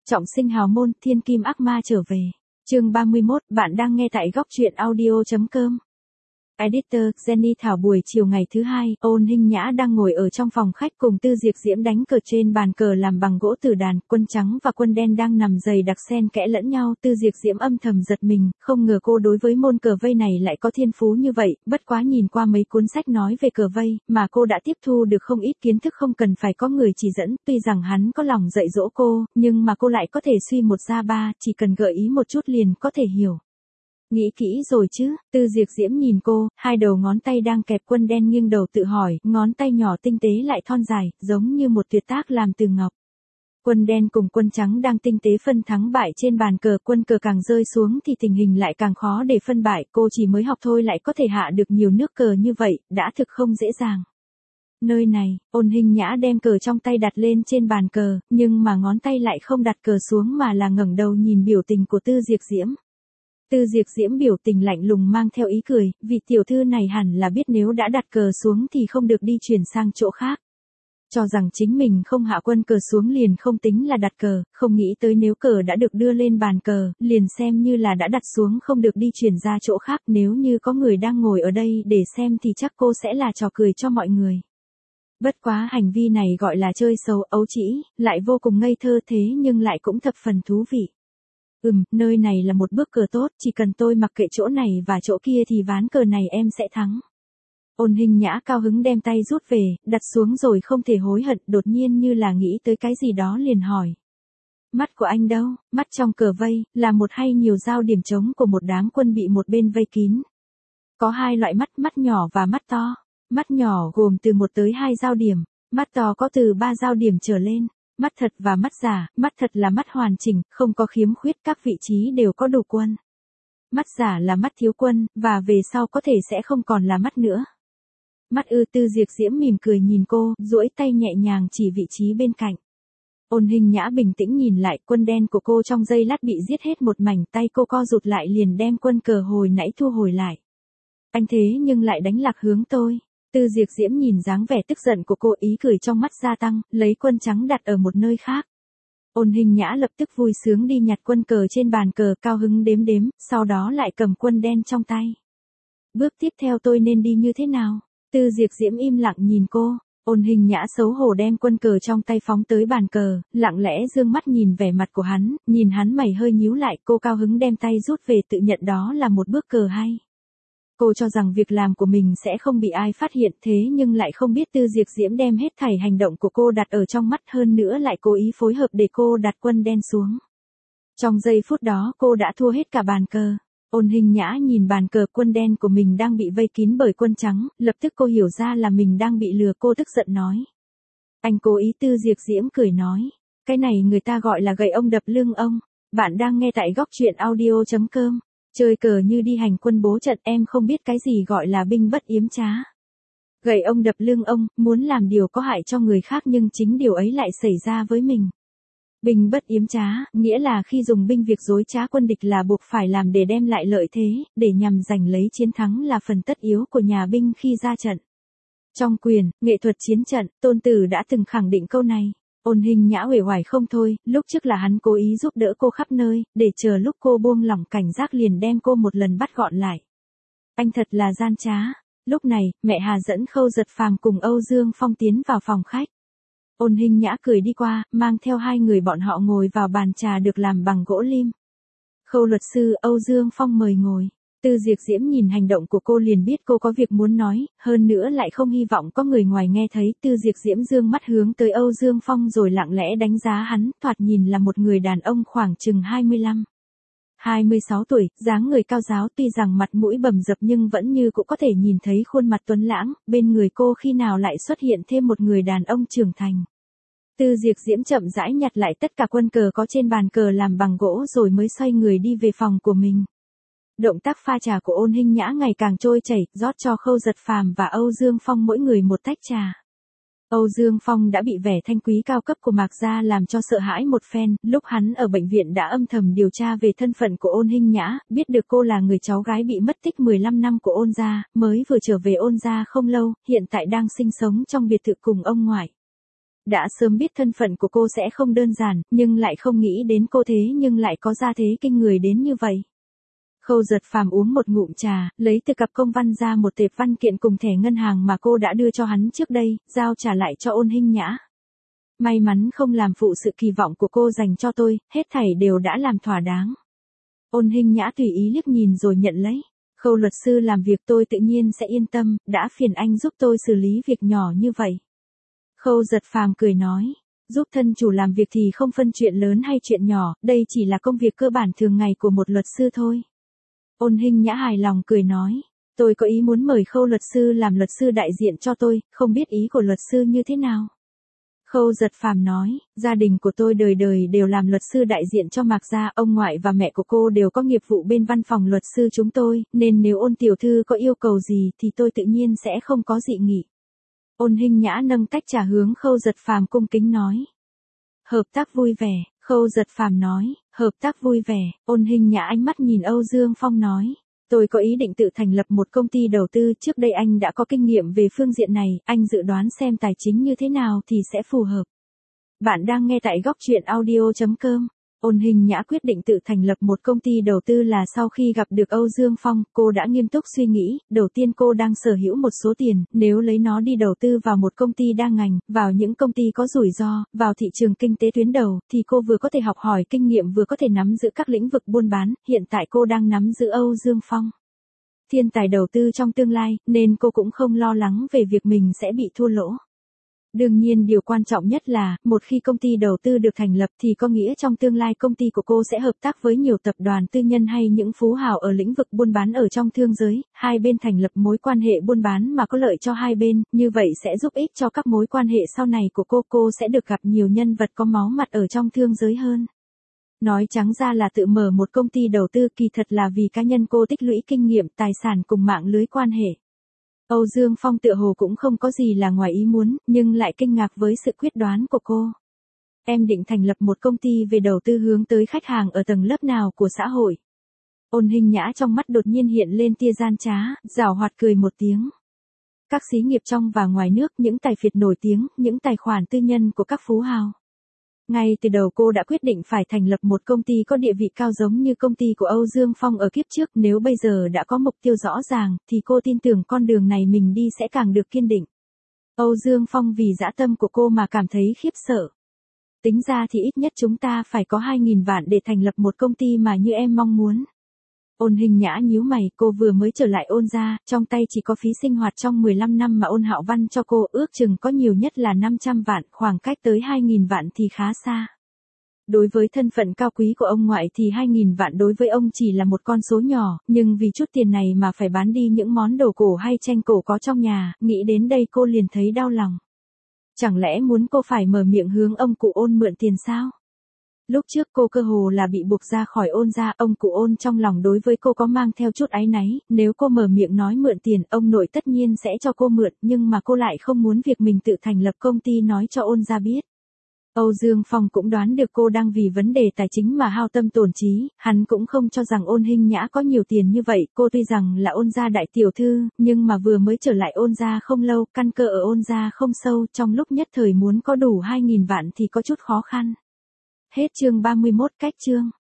Trọng sinh hào môn, thiên kim ác ma trở về. Chương 31, bạn đang nghe tại góc truyện audio.com. Editor, Jenny Thảo. Buổi chiều ngày thứ hai, Ôn Hinh Nhã đang ngồi ở trong phòng khách cùng Tư Diệp Diễm đánh cờ trên bàn cờ làm bằng gỗ tử đàn, quân trắng và quân đen đang nằm dày đặc xen kẽ lẫn nhau. Tư Diệp Diễm âm thầm giật mình, không ngờ cô đối với môn cờ vây này lại có thiên phú như vậy, bất quá nhìn qua mấy cuốn sách nói về cờ vây, mà cô đã tiếp thu được không ít kiến thức không cần phải có người chỉ dẫn. Tuy rằng hắn có lòng dạy dỗ cô, nhưng mà cô lại có thể suy một ra ba, chỉ cần gợi ý một chút liền có thể hiểu. Nghĩ kỹ rồi chứ? Tư Diệp Diễm nhìn cô, hai đầu ngón tay đang kẹp quân đen nghiêng đầu tự hỏi, ngón tay nhỏ tinh tế lại thon dài, giống như một tuyệt tác làm từ ngọc. Quân đen cùng quân trắng đang tinh tế phân thắng bại trên bàn cờ, quân cờ càng rơi xuống thì tình hình lại càng khó để phân bại, cô chỉ mới học thôi lại có thể hạ được nhiều nước cờ như vậy, đã thực không dễ dàng. Nơi này, Ôn Hinh Nhã đem cờ trong tay đặt lên trên bàn cờ, nhưng mà ngón tay lại không đặt cờ xuống mà là ngẩng đầu nhìn biểu tình của Tư Diệp Diễm. Tư Diệp Diễm biểu tình lạnh lùng mang theo ý cười, vị tiểu thư này hẳn là biết nếu đã đặt cờ xuống thì không được đi chuyển sang chỗ khác. Cho rằng chính mình không hạ quân cờ xuống liền không tính là đặt cờ, không nghĩ tới nếu cờ đã được đưa lên bàn cờ, liền xem như là đã đặt xuống không được đi chuyển ra chỗ khác. Nếu như có người đang ngồi ở đây để xem thì chắc cô sẽ là trò cười cho mọi người. Bất quá hành vi này gọi là chơi xấu, ấu trĩ, lại vô cùng ngây thơ, thế nhưng lại cũng thập phần thú vị. Nơi này là một bước cờ tốt, chỉ cần tôi mặc kệ chỗ này và chỗ kia thì ván cờ này em sẽ thắng. Ôn Hinh Nhã cao hứng đem tay rút về, đặt xuống rồi không thể hối hận, đột nhiên như là nghĩ tới cái gì đó liền hỏi. Mắt của anh đâu? Mắt trong cờ vây, là một hay nhiều giao điểm trống của một đám quân bị một bên vây kín. Có hai loại mắt, mắt nhỏ và mắt to. Mắt nhỏ gồm từ 1 tới 2 giao điểm, mắt to có từ 3 giao điểm trở lên. Mắt thật và mắt giả, mắt thật là mắt hoàn chỉnh, không có khiếm khuyết, các vị trí đều có đủ quân. Mắt giả là mắt thiếu quân, và về sau có thể sẽ không còn là mắt nữa. Mắt ư? Tư Diệp Diễm mỉm cười nhìn cô, duỗi tay nhẹ nhàng chỉ vị trí bên cạnh. Ôn Hinh Nhã bình tĩnh nhìn lại, quân đen của cô trong giây lát bị giết hết một mảnh, tay cô co rụt lại liền đem quân cờ hồi nãy thu hồi lại. Anh thế nhưng lại đánh lạc hướng tôi. Tư Diệp Diễm nhìn dáng vẻ tức giận của cô, ý cười trong mắt gia tăng, lấy quân trắng đặt ở một nơi khác. Ôn Hinh Nhã lập tức vui sướng đi nhặt quân cờ trên bàn cờ, cao hứng đếm đếm, sau đó lại cầm quân đen trong tay. Bước tiếp theo tôi nên đi như thế nào? Tư Diệp Diễm im lặng nhìn cô. Ôn Hinh Nhã xấu hổ đem quân cờ trong tay phóng tới bàn cờ, lặng lẽ dương mắt nhìn vẻ mặt của hắn, nhìn hắn mày hơi nhíu lại, cô cao hứng đem tay rút về, tự nhận đó là một bước cờ hay. Cô cho rằng việc làm của mình sẽ không bị ai phát hiện, thế nhưng lại không biết Tư Diệp Diễm đem hết thảy hành động của cô đặt ở trong mắt, hơn nữa lại cố ý phối hợp để cô đặt quân đen xuống. Trong giây phút đó cô đã thua hết cả bàn cờ. Ôn Hinh Nhã nhìn bàn cờ, quân đen của mình đang bị vây kín bởi quân trắng, lập tức cô hiểu ra là mình đang bị lừa, cô tức giận nói. Anh cố ý? Tư Diệp Diễm cười nói. Cái này người ta gọi là gậy ông đập lưng ông. Bạn đang nghe tại góc truyện audio.com. Chơi cờ như đi hành quân bố trận, em không biết cái gì gọi là binh bất yếm trá. Gậy ông đập lưng ông, muốn làm điều có hại cho người khác nhưng chính điều ấy lại xảy ra với mình. Binh bất yếm trá, nghĩa là khi dùng binh việc dối trá quân địch là buộc phải làm để đem lại lợi thế, để nhằm giành lấy chiến thắng là phần tất yếu của nhà binh khi ra trận. Trong quyền, nghệ thuật chiến trận, Tôn Tử đã từng khẳng định câu này. Ôn Hinh Nhã uể oải không thôi, lúc trước là hắn cố ý giúp đỡ cô khắp nơi, để chờ lúc cô buông lỏng cảnh giác liền đem cô một lần bắt gọn lại. Anh thật là gian trá. Lúc này, mẹ Hà dẫn Khâu Giật Phàm cùng Âu Dương Phong tiến vào phòng khách. Ôn Hinh Nhã cười đi qua, mang theo hai người bọn họ ngồi vào bàn trà được làm bằng gỗ lim. Khâu luật sư, Âu Dương Phong mời ngồi. Tư Diệp Diễm nhìn hành động của cô liền biết cô có việc muốn nói, hơn nữa lại không hy vọng có người ngoài nghe thấy. Tư Diệp Diễm dương mắt hướng tới Âu Dương Phong rồi lặng lẽ đánh giá hắn, thoạt nhìn là một người đàn ông khoảng chừng 25-26 tuổi, dáng người cao ráo, tuy rằng mặt mũi bầm dập nhưng vẫn như cũng có thể nhìn thấy khuôn mặt tuấn lãng, bên người cô khi nào lại xuất hiện thêm một người đàn ông trưởng thành. Tư Diệp Diễm chậm rãi nhặt lại tất cả quân cờ có trên bàn cờ làm bằng gỗ rồi mới xoay người đi về phòng của mình. Động tác pha trà của Ôn Hinh Nhã ngày càng trôi chảy, rót cho Khâu Giật Phàm và Âu Dương Phong mỗi người một tách trà. Âu Dương Phong đã bị vẻ thanh quý cao cấp của Mạc gia làm cho sợ hãi một phen, lúc hắn ở bệnh viện đã âm thầm điều tra về thân phận của Ôn Hinh Nhã, biết được cô là người cháu gái bị mất tích 15 năm của Ôn gia, mới vừa trở về Ôn gia không lâu, hiện tại đang sinh sống trong biệt thự cùng ông ngoại. đã sớm biết thân phận của cô sẽ không đơn giản, nhưng lại không nghĩ đến cô thế nhưng lại có gia thế kinh người đến như vậy. Khâu Giật Phàm uống một ngụm trà, lấy từ cặp công văn ra một tệp văn kiện cùng thẻ ngân hàng mà cô đã đưa cho hắn trước đây, giao trả lại cho Ôn Hinh Nhã. May mắn không làm phụ sự kỳ vọng của cô dành cho tôi, hết thảy đều đã làm thỏa đáng. Ôn Hinh Nhã tùy ý liếc nhìn rồi nhận lấy. Khâu luật sư làm việc tôi tự nhiên sẽ yên tâm, đã phiền anh giúp tôi xử lý việc nhỏ như vậy. Khâu Giật Phàm cười nói, giúp thân chủ làm việc thì không phân chuyện lớn hay chuyện nhỏ, đây chỉ là công việc cơ bản thường ngày của một luật sư thôi. Ôn Hinh Nhã hài lòng cười nói, tôi có ý muốn mời Khâu luật sư làm luật sư đại diện cho tôi, không biết ý của luật sư như thế nào. Khâu Giật Phàm nói, gia đình của tôi đời đời đều làm luật sư đại diện cho Mạc gia, ông ngoại và mẹ của cô đều có nghiệp vụ bên văn phòng luật sư chúng tôi, nên nếu Ôn tiểu thư có yêu cầu gì thì tôi tự nhiên sẽ không có dị nghị. Ôn Hinh Nhã nâng tách trà hướng Khâu Giật Phàm cung kính nói. Hợp tác vui vẻ, Khâu Giật Phàm nói, hợp tác vui vẻ. Ôn Hinh Nhã ánh mắt nhìn Âu Dương Phong nói. Tôi có ý định tự thành lập một công ty đầu tư, trước đây anh đã có kinh nghiệm về phương diện này, anh dự đoán xem tài chính như thế nào thì sẽ phù hợp. Bạn đang nghe tại góc truyện audio.com. Ôn Hinh Nhã quyết định tự thành lập một công ty đầu tư là sau khi gặp được Âu Dương Phong, cô đã nghiêm túc suy nghĩ, đầu tiên cô đang sở hữu một số tiền, nếu lấy nó đi đầu tư vào một công ty đa ngành, vào những công ty có rủi ro, vào thị trường kinh tế tuyến đầu, thì cô vừa có thể học hỏi kinh nghiệm vừa có thể nắm giữ các lĩnh vực buôn bán, hiện tại cô đang nắm giữ Âu Dương Phong. Thiên tài đầu tư trong tương lai, nên cô cũng không lo lắng về việc mình sẽ bị thua lỗ. Đương nhiên điều quan trọng nhất là, một khi công ty đầu tư được thành lập thì có nghĩa trong tương lai công ty của cô sẽ hợp tác với nhiều tập đoàn tư nhân hay những phú hào ở lĩnh vực buôn bán ở trong thương giới, hai bên thành lập mối quan hệ buôn bán mà có lợi cho hai bên, như vậy sẽ giúp ích cho các mối quan hệ sau này của cô sẽ được gặp nhiều nhân vật có máu mặt ở trong thương giới hơn. Nói trắng ra là tự mở một công ty đầu tư, kỳ thật là vì cá nhân cô tích lũy kinh nghiệm, tài sản cùng mạng lưới quan hệ. Âu Dương Phong tựa hồ cũng không có gì là ngoài ý muốn, nhưng lại kinh ngạc với sự quyết đoán của cô. Em định thành lập một công ty về đầu tư hướng tới khách hàng ở tầng lớp nào của xã hội? Ôn Hinh Nhã trong mắt đột nhiên hiện lên tia gian trá, giảo hoạt cười một tiếng. Các xí nghiệp trong và ngoài nước, những tài phiệt nổi tiếng, những tài khoản tư nhân của các phú hào. Ngay từ đầu cô đã quyết định phải thành lập một công ty có địa vị cao giống như công ty của Âu Dương Phong ở kiếp trước, nếu bây giờ đã có mục tiêu rõ ràng, thì cô tin tưởng con đường này mình đi sẽ càng được kiên định. Âu Dương Phong vì dã tâm của cô mà cảm thấy khiếp sợ. Tính ra thì ít nhất chúng ta phải có 2.000 vạn để thành lập một công ty mà như em mong muốn. Ôn Hinh Nhã nhíu mày, cô vừa mới trở lại Ôn gia, trong tay chỉ có phí sinh hoạt trong 15 năm mà Ôn Hạo Văn cho cô, ước chừng có nhiều nhất là 500 vạn, khoảng cách tới 2.000 vạn thì khá xa. Đối với thân phận cao quý của ông ngoại thì 2.000 vạn đối với ông chỉ là một con số nhỏ, nhưng vì chút tiền này mà phải bán đi những món đồ cổ hay tranh cổ có trong nhà, nghĩ đến đây cô liền thấy đau lòng. Chẳng lẽ muốn cô phải mở miệng hướng ông cụ Ôn mượn tiền sao? Lúc trước cô cơ hồ là bị buộc ra khỏi Ôn gia, ông cụ Ôn trong lòng đối với cô có mang theo chút áy náy, nếu cô mở miệng nói mượn tiền, ông nội tất nhiên sẽ cho cô mượn, nhưng mà cô lại không muốn việc mình tự thành lập công ty nói cho Ôn gia biết. Âu Dương Phong cũng đoán được cô đang vì vấn đề tài chính mà hao tâm tổn trí, hắn cũng không cho rằng Ôn Hinh Nhã có nhiều tiền như vậy, cô tuy rằng là Ôn gia đại tiểu thư, nhưng mà vừa mới trở lại Ôn gia không lâu, căn cơ ở Ôn gia không sâu, trong lúc nhất thời muốn có đủ 2.000 vạn thì có chút khó khăn. Hết chương 31 cách chương.